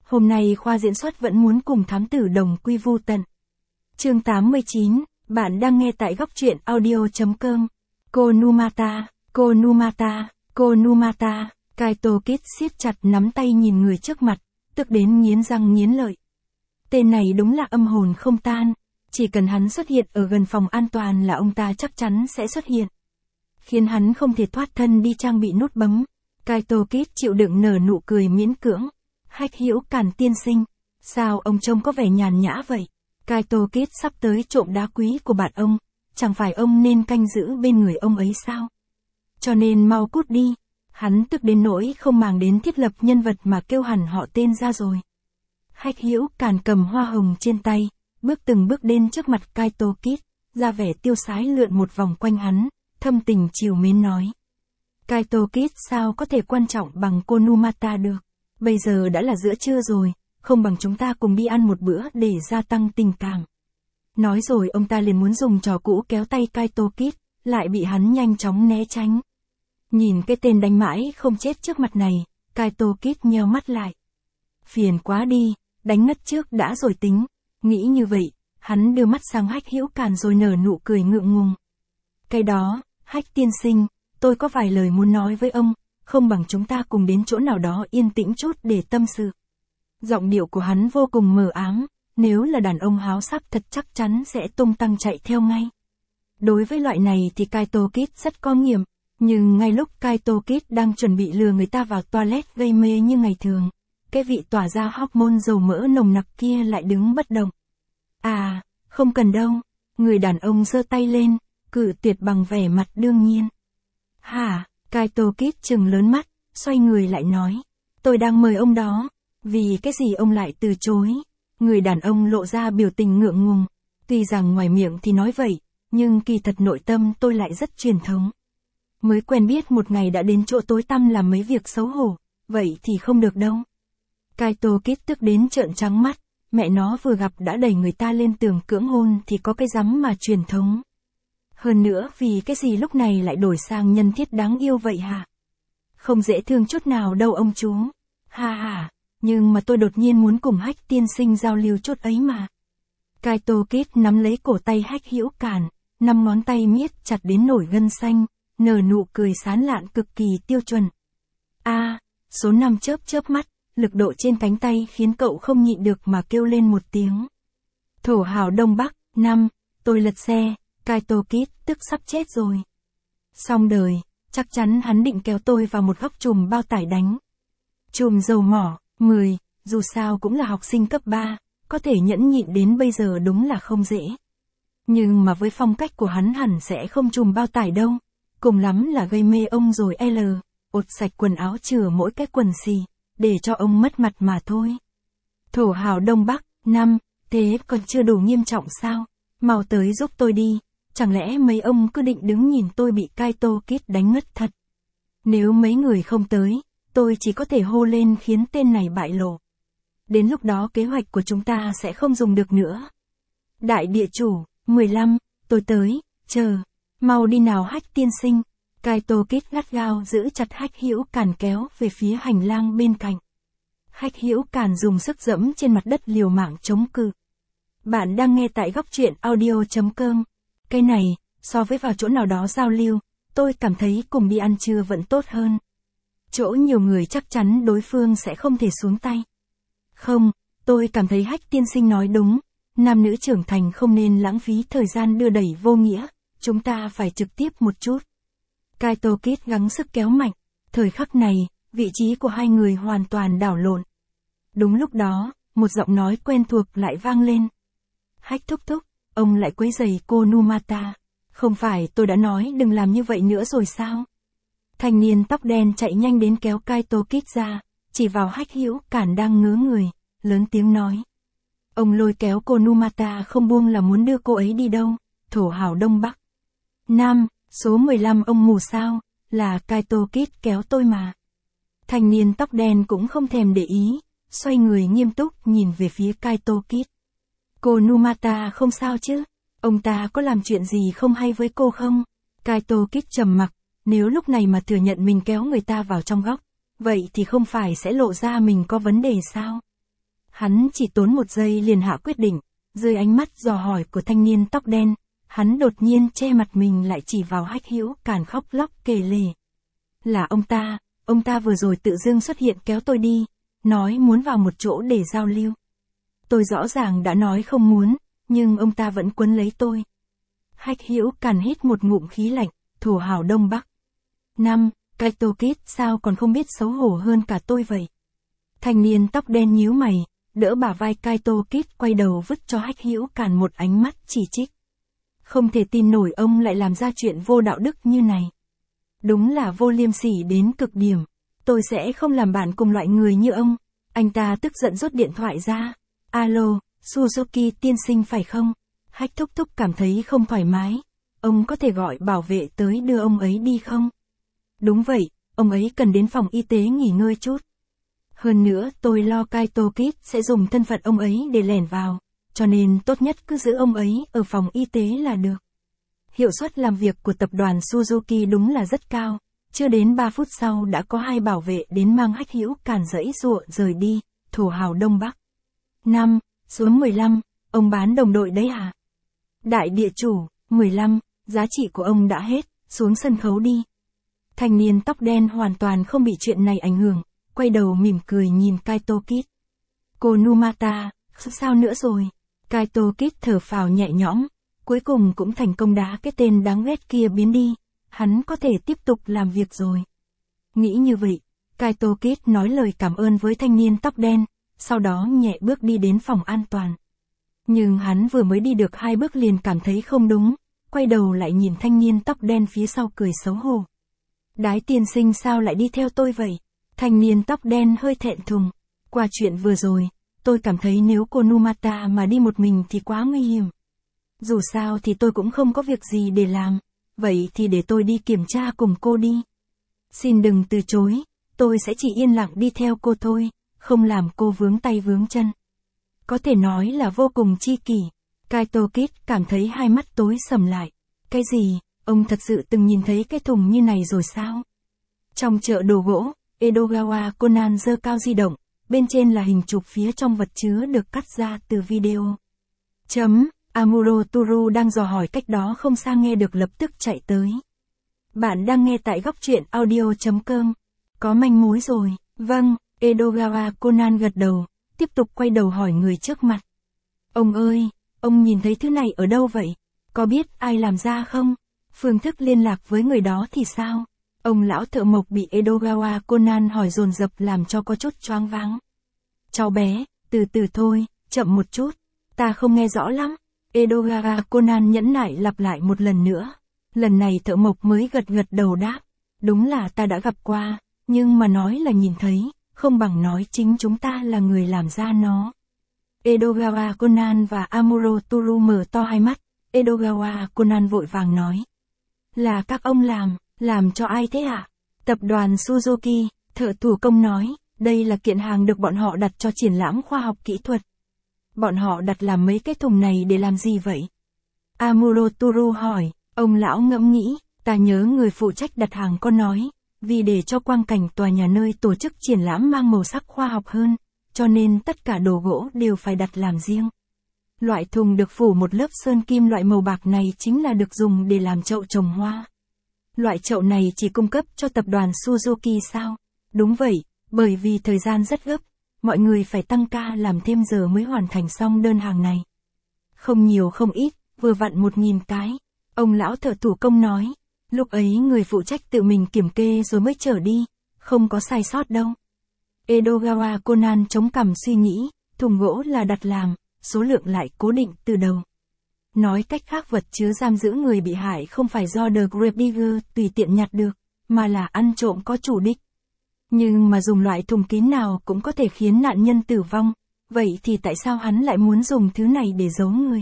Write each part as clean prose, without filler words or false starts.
Hôm nay khoa diễn xuất vẫn muốn cùng thám tử đồng quy vu tận. Chương 89, bạn đang nghe tại góc truyện audio.com. Cô Numata, cô Numata, cô Numata. Kaito Kid siết chặt nắm tay nhìn người trước mặt, tức đến nghiến răng nghiến lợi. Tên này đúng là âm hồn không tan, chỉ cần hắn xuất hiện ở gần phòng an toàn là ông ta chắc chắn sẽ xuất hiện. Khiến hắn không thể thoát thân đi trang bị nút bấm. Kaito Kid chịu đựng nở nụ cười miễn cưỡng. Hách Hữu Càn tiên sinh, sao ông trông có vẻ nhàn nhã vậy? Kaito Kid sắp tới trộm đá quý của bạn ông, chẳng phải ông nên canh giữ bên người ông ấy sao? Cho nên mau cút đi. Hắn tức đến nỗi không màng đến thiết lập nhân vật mà kêu hẳn họ tên ra rồi. Hách Hữu Càn cầm hoa hồng trên tay, bước từng bước đến trước mặt Kaito Kid, ra vẻ tiêu sái lượn một vòng quanh hắn, thâm tình trìu mến nói. Kaito Kid sao có thể quan trọng bằng cô Numata được? Bây giờ đã là giữa trưa rồi, không bằng chúng ta cùng đi ăn một bữa để gia tăng tình cảm. Nói rồi ông ta liền muốn dùng trò cũ kéo tay Kaito Kid, lại bị hắn nhanh chóng né tránh. Nhìn cái tên đánh mãi không chết trước mặt này, Kaito Kid nheo mắt lại. Phiền quá đi, đánh ngất trước đã rồi tính. Nghĩ như vậy, hắn đưa mắt sang Hách Hữu Càn rồi nở nụ cười ngượng ngùng. Cái đó, Hách tiên sinh, tôi có vài lời muốn nói với ông, không bằng chúng ta cùng đến chỗ nào đó yên tĩnh chút để tâm sự. Giọng điệu của hắn vô cùng mờ ám, nếu là đàn ông háo sắc thật chắc chắn sẽ tung tăng chạy theo ngay. Đối với loại này thì Kaito Kid rất có nghiệm, nhưng ngay lúc Kaito Kid đang chuẩn bị lừa người ta vào toilet gây mê như ngày thường, cái vị tỏa ra hormone dầu mỡ nồng nặc kia lại đứng bất động. À, không cần đâu, người đàn ông giơ tay lên, cự tuyệt bằng vẻ mặt đương nhiên. Hả? Kaito Kid trừng lớn mắt, xoay người lại nói. Tôi đang mời ông đó, vì cái gì ông lại từ chối? Người đàn ông lộ ra biểu tình ngượng ngùng, tuy rằng ngoài miệng thì nói vậy, nhưng kỳ thật nội tâm tôi lại rất truyền thống. Mới quen biết một ngày đã đến chỗ tối tăm làm mấy việc xấu hổ, vậy thì không được đâu. Kaito Kid tức đến trợn trắng mắt, mẹ nó vừa gặp đã đẩy người ta lên tường cưỡng hôn thì có cái rắm mà truyền thống. Hơn nữa vì cái gì lúc này lại đổi sang nhân thiết đáng yêu vậy hả? Không dễ thương chút nào đâu ông chú. Ha ha, nhưng mà tôi đột nhiên muốn cùng Hách tiên sinh giao lưu chút ấy mà. Kaito Kid nắm lấy cổ tay Hách Hữu Càn, 5 ngón tay miết chặt đến nổi gân xanh, nở nụ cười sán lạn cực kỳ tiêu chuẩn. A, số 5 chớp mắt, lực độ trên cánh tay khiến cậu không nhịn được mà kêu lên một tiếng. Thổ hào Đông Bắc, 5, tôi lật xe. Kaito Kid tức sắp chết rồi. Xong đời, chắc chắn hắn định kéo tôi vào một góc chùm bao tải đánh. Chùm dầu mỏ, 10, dù sao cũng là học sinh cấp 3, có thể nhẫn nhịn đến bây giờ đúng là không dễ. Nhưng mà với phong cách của hắn hẳn sẽ không chùm bao tải đâu, cùng lắm là gây mê ông rồi ột sạch quần áo chừa mỗi cái quần xì, để cho ông mất mặt mà thôi. Thổ hào Đông Bắc, 5, thế còn chưa đủ nghiêm trọng sao? Mau tới giúp tôi đi. Chẳng lẽ mấy ông cứ định đứng nhìn tôi bị Kaito Kid đánh ngất thật? Nếu mấy người không tới, tôi chỉ có thể hô lên khiến tên này bại lộ. Đến lúc đó kế hoạch của chúng ta sẽ không dùng được nữa. Đại địa chủ, 15, tôi tới, chờ. Mau đi nào Hách tiên sinh. Kaito Kid gắt gao giữ chặt Hách Hữu Càn kéo về phía hành lang bên cạnh. Hách Hữu Càn dùng sức giẫm trên mặt đất liều mạng chống cự. Bạn đang nghe tại góc truyện audio.com. Cái này, so với vào chỗ nào đó giao lưu, tôi cảm thấy cùng đi ăn trưa vẫn tốt hơn. Chỗ nhiều người chắc chắn đối phương sẽ không thể xuống tay. Không, tôi cảm thấy Hách tiên sinh nói đúng, nam nữ trưởng thành không nên lãng phí thời gian đưa đẩy vô nghĩa, chúng ta phải trực tiếp một chút. Kaito Kid gắng sức kéo mạnh, thời khắc này, vị trí của hai người hoàn toàn đảo lộn. Đúng lúc đó, một giọng nói quen thuộc lại vang lên. Hách thúc thúc. Ông lại quấy rầy cô Numata. Không phải tôi đã nói đừng làm như vậy nữa rồi sao? Thanh niên tóc đen chạy nhanh đến kéo Kaito Kid ra, chỉ vào Hách Hữu Càn đang ngớ người, lớn tiếng nói. Ông lôi kéo cô Numata không buông là muốn đưa cô ấy đi đâu, thổ hào Đông Bắc. Nam, số 15 ông mù sao, là Kaito Kid kéo tôi mà. Thanh niên tóc đen cũng không thèm để ý, xoay người nghiêm túc nhìn về phía Kaito Kid. Cô Numata không sao chứ? Ông ta có làm chuyện gì không hay với cô không? Kaito Kid trầm mặc, nếu lúc này mà thừa nhận mình kéo người ta vào trong góc, vậy thì không phải sẽ lộ ra mình có vấn đề sao? Hắn chỉ tốn 1 giây liền hạ quyết định, dưới ánh mắt dò hỏi của thanh niên tóc đen, hắn đột nhiên che mặt mình lại chỉ vào Hách Hữu Càn khóc lóc kể lể. Là ông ta vừa rồi tự dưng xuất hiện kéo tôi đi, nói muốn vào một chỗ để giao lưu. Tôi rõ ràng đã nói không muốn, nhưng ông ta vẫn quấn lấy tôi. Hách Hữu Càn hít một ngụm khí lạnh, thổ hào Đông Bắc. 5. Kaito Kid sao còn không biết xấu hổ hơn cả tôi vậy? Thanh niên tóc đen nhíu mày, đỡ bả vai Kaito Kid quay đầu vứt cho Hách Hữu Càn một ánh mắt chỉ trích. Không thể tin nổi ông lại làm ra chuyện vô đạo đức như này. Đúng là vô liêm sỉ đến cực điểm. Tôi sẽ không làm bạn cùng loại người như ông. Anh ta tức giận rút điện thoại ra. Alo, Suzuki tiên sinh phải không? Hách thúc thúc cảm thấy không thoải mái. Ông có thể gọi bảo vệ tới đưa ông ấy đi không? Đúng vậy, ông ấy cần đến phòng y tế nghỉ ngơi chút. Hơn nữa tôi lo Kaito Kid sẽ dùng thân phận ông ấy để lẻn vào, cho nên tốt nhất cứ giữ ông ấy ở phòng y tế là được. Hiệu suất làm việc của tập đoàn Suzuki đúng là rất cao, chưa đến 3 phút sau đã có 2 bảo vệ đến mang Hách Hữu Càn giãy giụa rời đi, thổ hào Đông Bắc. 5. Xuống 15, ông bán đồng đội đấy à? Đại địa chủ, 15, giá trị của ông đã hết, xuống sân khấu đi. Thanh niên tóc đen hoàn toàn không bị chuyện này ảnh hưởng, quay đầu mỉm cười nhìn Kaito Kid. Cô Numata, sao nữa rồi? Kaito Kid thở phào nhẹ nhõm, cuối cùng cũng thành công đá cái tên đáng ghét kia biến đi, hắn có thể tiếp tục làm việc rồi. Nghĩ như vậy, Kaito Kid nói lời cảm ơn với thanh niên tóc đen, sau đó nhẹ bước đi đến phòng an toàn. Nhưng hắn vừa mới đi được 2 bước liền cảm thấy không đúng, quay đầu lại nhìn thanh niên tóc đen phía sau cười xấu hổ. Đái tiên sinh sao lại đi theo tôi vậy? Thanh niên tóc đen hơi thẹn thùng. Qua chuyện vừa rồi, tôi cảm thấy nếu cô Numata mà đi một mình thì quá nguy hiểm. Dù sao thì tôi cũng không có việc gì để làm, vậy thì để tôi đi kiểm tra cùng cô đi. Xin đừng từ chối, tôi sẽ chỉ yên lặng đi theo cô thôi, không làm cô vướng tay vướng chân. Có thể nói là vô cùng chi kỷ. Kaito Kid cảm thấy hai mắt tối sầm lại. Cái gì, ông thật sự từng nhìn thấy cái thùng như này rồi sao? Trong chợ đồ gỗ, Edogawa Conan giơ cao di động, bên trên là hình chụp phía trong vật chứa được cắt ra từ video. Amuro Turu đang dò hỏi cách đó không xa nghe được lập tức chạy tới. Bạn đang nghe tại góc truyện audio.com. Có manh mối rồi, vâng, Edogawa Conan gật đầu, tiếp tục quay đầu hỏi người trước mặt. Ông ơi, ông nhìn thấy thứ này ở đâu vậy? Có biết ai làm ra không? Phương thức liên lạc với người đó thì sao? Ông lão thợ mộc bị Edogawa Conan hỏi dồn dập làm cho có chút choáng váng. Cháu bé, từ từ thôi, chậm một chút, ta không nghe rõ lắm. Edogawa Conan nhẫn nại lặp lại một lần nữa. Lần này thợ mộc mới gật gật đầu đáp. Đúng là ta đã gặp qua, nhưng mà nói là nhìn thấy, không bằng nói chính chúng ta là người làm ra nó. Edogawa Conan và Amuro Turu mở to hai mắt. Edogawa Conan vội vàng nói. Là các ông làm cho ai thế ạ? Tập đoàn Suzuki, thợ thủ công nói, đây là kiện hàng được bọn họ đặt cho triển lãm khoa học kỹ thuật. Bọn họ đặt làm mấy cái thùng này để làm gì vậy? Amuro Turu hỏi, ông lão ngẫm nghĩ, ta nhớ người phụ trách đặt hàng có nói, vì để cho quang cảnh tòa nhà nơi tổ chức triển lãm mang màu sắc khoa học hơn, cho nên tất cả đồ gỗ đều phải đặt làm riêng. Loại thùng được phủ một lớp sơn kim loại màu bạc này chính là được dùng để làm chậu trồng hoa. Loại chậu này chỉ cung cấp cho tập đoàn Suzuki sao? Đúng vậy, bởi vì thời gian rất gấp, mọi người phải tăng ca làm thêm giờ mới hoàn thành xong đơn hàng này. Không nhiều không ít, vừa vặn 1000 cái. Ông lão thợ thủ công nói, lúc ấy người phụ trách tự mình kiểm kê rồi mới chở đi, không có sai sót đâu. Edogawa Conan chống cằm suy nghĩ, thùng gỗ là đặt làm, số lượng lại cố định từ đầu. Nói cách khác vật chứa giam giữ người bị hại không phải do The Gravedigger tùy tiện nhặt được, mà là ăn trộm có chủ đích. Nhưng mà dùng loại thùng kín nào cũng có thể khiến nạn nhân tử vong, vậy thì tại sao hắn lại muốn dùng thứ này để giấu người?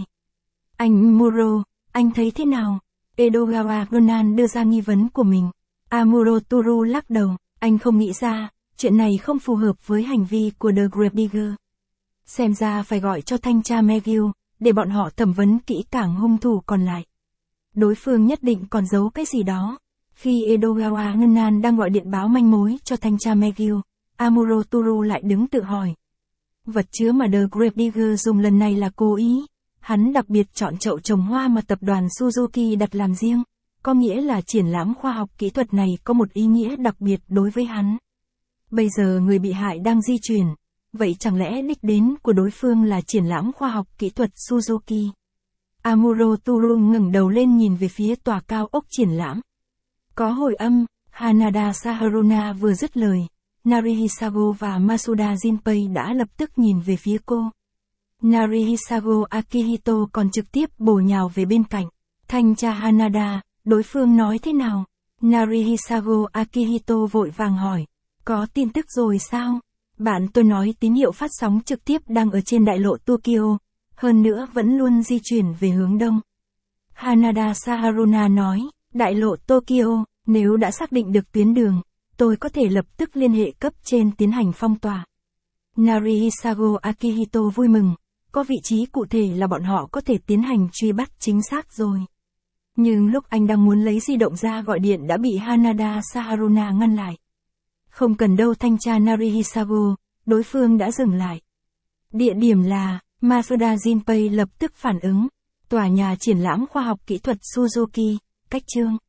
Anh Muro, anh thấy thế nào? Edogawa Conan đưa ra nghi vấn của mình. Amuro Turu lắc đầu, anh không nghĩ ra, chuyện này không phù hợp với hành vi của The Gravedigger. Xem ra phải gọi cho thanh tra McGill, để bọn họ thẩm vấn kỹ càng hung thủ còn lại. Đối phương nhất định còn giấu cái gì đó. Khi Edogawa Conan đang gọi điện báo manh mối cho thanh tra McGill, Amuro Turu lại đứng tự hỏi. Vật chứa mà The Gravedigger dùng lần này là cố ý. Hắn đặc biệt chọn chậu trồng hoa mà tập đoàn Suzuki đặt làm riêng, có nghĩa là triển lãm khoa học kỹ thuật này có một ý nghĩa đặc biệt đối với hắn. Bây giờ người bị hại đang di chuyển, vậy chẳng lẽ đích đến của đối phương là triển lãm khoa học kỹ thuật Suzuki? Amuro Turung ngẩng đầu lên nhìn về phía tòa cao ốc triển lãm. Có hồi âm, Hanada Saharuna vừa dứt lời, Narihisago và Masuda Jinpei đã lập tức nhìn về phía cô. Narihisago Akihito còn trực tiếp bổ nhào về bên cạnh. Thanh tra Hanada, đối phương nói thế nào? Narihisago Akihito vội vàng hỏi. Có tin tức rồi sao? Bạn tôi nói tín hiệu phát sóng trực tiếp đang ở trên đại lộ Tokyo, hơn nữa vẫn luôn di chuyển về hướng đông. Hanada Saharuna nói, đại lộ Tokyo, nếu đã xác định được tuyến đường, tôi có thể lập tức liên hệ cấp trên tiến hành phong tỏa. Narihisago Akihito vui mừng, có vị trí cụ thể là bọn họ có thể tiến hành truy bắt chính xác rồi. Nhưng lúc anh đang muốn lấy di động ra gọi điện đã bị Hanada Saharuna ngăn lại. Không cần đâu thanh tra Narihisago, đối phương đã dừng lại. Địa điểm là, Masuda Jinpei lập tức phản ứng, tòa nhà triển lãm khoa học kỹ thuật Suzuki, cách chương.